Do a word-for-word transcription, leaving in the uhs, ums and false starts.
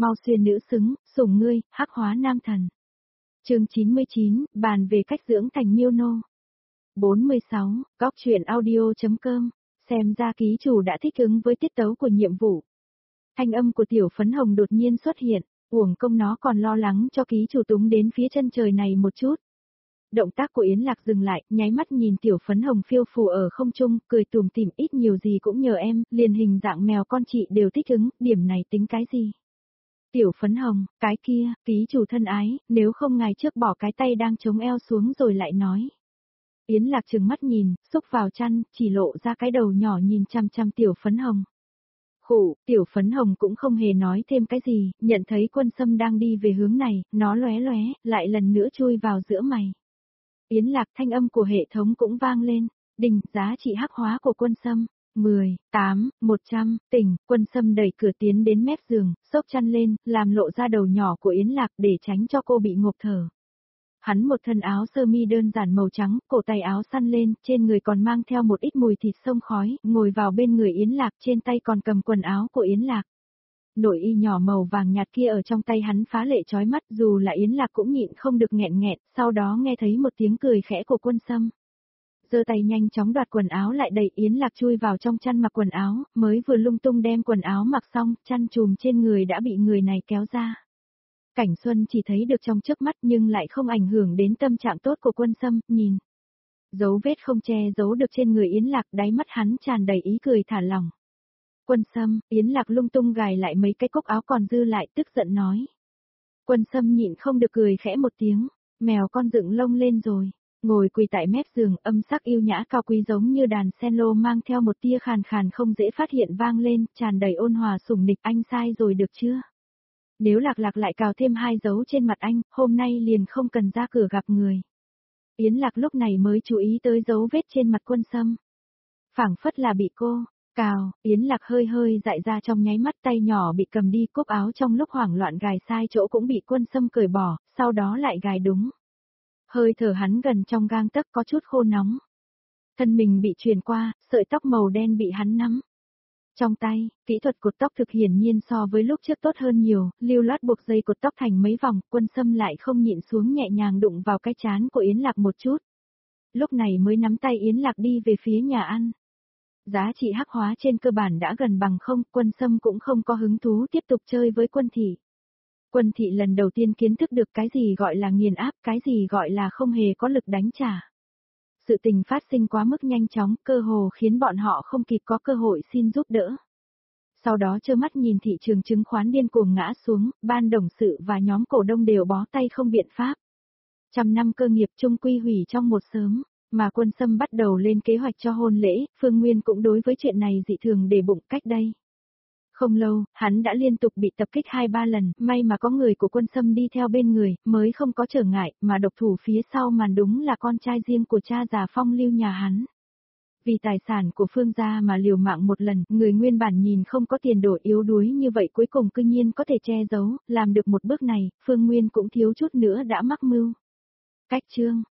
mau xuyên nữ xứng, sủng ngươi, hắc hóa nam thần. Chương chín mươi chín, bàn về cách dưỡng thành miêu nô. bốn mươi sáu, góc truyện audio.com, xem ra ký chủ đã thích ứng với tiết tấu của nhiệm vụ. Thanh âm của tiểu phấn hồng đột nhiên xuất hiện, uổng công nó còn lo lắng cho ký chủ túng đến phía chân trời này một chút. Động tác của Yến Lạc dừng lại, nháy mắt nhìn tiểu phấn hồng phiêu phù ở không trung, cười tủm tỉm, ít nhiều gì cũng nhờ em, liền hình dạng mèo con chị đều thích ứng, điểm này tính cái gì? Tiểu phấn hồng, cái kia, ký chủ thân ái, nếu không ngài trước bỏ cái tay đang chống eo xuống rồi lại nói. Yến Lạc trừng mắt nhìn, xúc vào chăn, chỉ lộ ra cái đầu nhỏ nhìn chăm chăm tiểu phấn hồng. Khụ, tiểu phấn hồng cũng không hề nói thêm cái gì, nhận thấy Quân Sâm đang đi về hướng này, nó lóe lóe, lại lần nữa chui vào giữa mày. Yến Lạc, thanh âm của hệ thống cũng vang lên, đỉnh, giá trị hắc hóa của Quân Sâm, mười, tám, một trăm, tỉnh, Quân Sâm đẩy cửa tiến đến mép giường, xốc chăn lên, làm lộ ra đầu nhỏ của Yến Lạc để tránh cho cô bị ngộp thở. Hắn một thân áo sơ mi đơn giản màu trắng, cổ tay áo săn lên, trên người còn mang theo một ít mùi thịt sông khói, ngồi vào bên người Yến Lạc, trên tay còn cầm quần áo của Yến Lạc. Nội y nhỏ màu vàng nhạt kia ở trong tay hắn phá lệ chói mắt, dù là Yến Lạc cũng nhịn không được nghẹn nghẹn, sau đó nghe thấy một tiếng cười khẽ của Quân Sâm. Giơ tay nhanh chóng đoạt quần áo lại đẩy Yến Lạc chui vào trong chăn mặc quần áo, mới vừa lung tung đem quần áo mặc xong, chăn trùm trên người đã bị người này kéo ra. Cảnh Xuân chỉ thấy được trong trước mắt nhưng lại không ảnh hưởng đến tâm trạng tốt của Quân Sâm, nhìn. Dấu vết không che giấu được trên người Yến Lạc, đáy mắt hắn tràn đầy ý cười thả lỏng. Quân Sâm, Yến Lạc lung tung gài lại mấy cái cúc áo còn dư lại, tức giận nói. Quân Sâm nhịn không được cười khẽ một tiếng, mèo con dựng lông lên rồi, ngồi quỳ tại mép giường, âm sắc yêu nhã cao quý giống như đàn cello mang theo một tia khàn khàn không dễ phát hiện vang lên, tràn đầy ôn hòa sủng nịch, anh sai rồi được chưa? Nếu Lạc Lạc lại cào thêm hai dấu trên mặt anh, hôm nay liền không cần ra cửa gặp người. Yến Lạc lúc này mới chú ý tới dấu vết trên mặt Quân Sâm. Phảng phất là bị cô cào, Yến Lạc hơi hơi dại ra trong nháy mắt, tay nhỏ bị cầm đi, cúc áo trong lúc hoảng loạn gài sai chỗ cũng bị Quân Sâm cởi bỏ, sau đó lại gài đúng. Hơi thở hắn gần trong gang tấc có chút khô nóng. Thân mình bị truyền qua, sợi tóc màu đen bị hắn nắm. Trong tay, kỹ thuật cột tóc thực hiển nhiên so với lúc trước tốt hơn nhiều, lưu loát buộc dây cột tóc thành mấy vòng, Quân Sâm lại không nhịn xuống nhẹ nhàng đụng vào cái trán của Yến Lạc một chút. Lúc này mới nắm tay Yến Lạc đi về phía nhà ăn. Giá trị hắc hóa trên cơ bản đã gần bằng không, Quân Sâm cũng không có hứng thú tiếp tục chơi với Quân Thị. Quân Thị lần đầu tiên kiến thức được cái gì gọi là nghiền áp, cái gì gọi là không hề có lực đánh trả. Sự tình phát sinh quá mức nhanh chóng, cơ hồ khiến bọn họ không kịp có cơ hội xin giúp đỡ. Sau đó trơ mắt nhìn thị trường chứng khoán điên cuồng ngã xuống, ban đồng sự và nhóm cổ đông đều bó tay không biện pháp. Trăm năm cơ nghiệp chung quy hủy trong một sớm, mà Quân Sâm bắt đầu lên kế hoạch cho hôn lễ, Phương Nguyên cũng đối với chuyện này dị thường để bụng cách đây. Không lâu, hắn đã liên tục bị tập kích hai ba lần, may mà có người của Quân Sâm đi theo bên người, mới không có trở ngại, mà độc thủ phía sau màn đúng là con trai riêng của cha già Phong Lưu nhà hắn. Vì tài sản của Phương gia mà liều mạng một lần, người nguyên bản nhìn không có tiền đồ yếu đuối như vậy cuối cùng cư nhiên có thể che giấu, làm được một bước này, Phương Nguyên cũng thiếu chút nữa đã mắc mưu. Cách chương,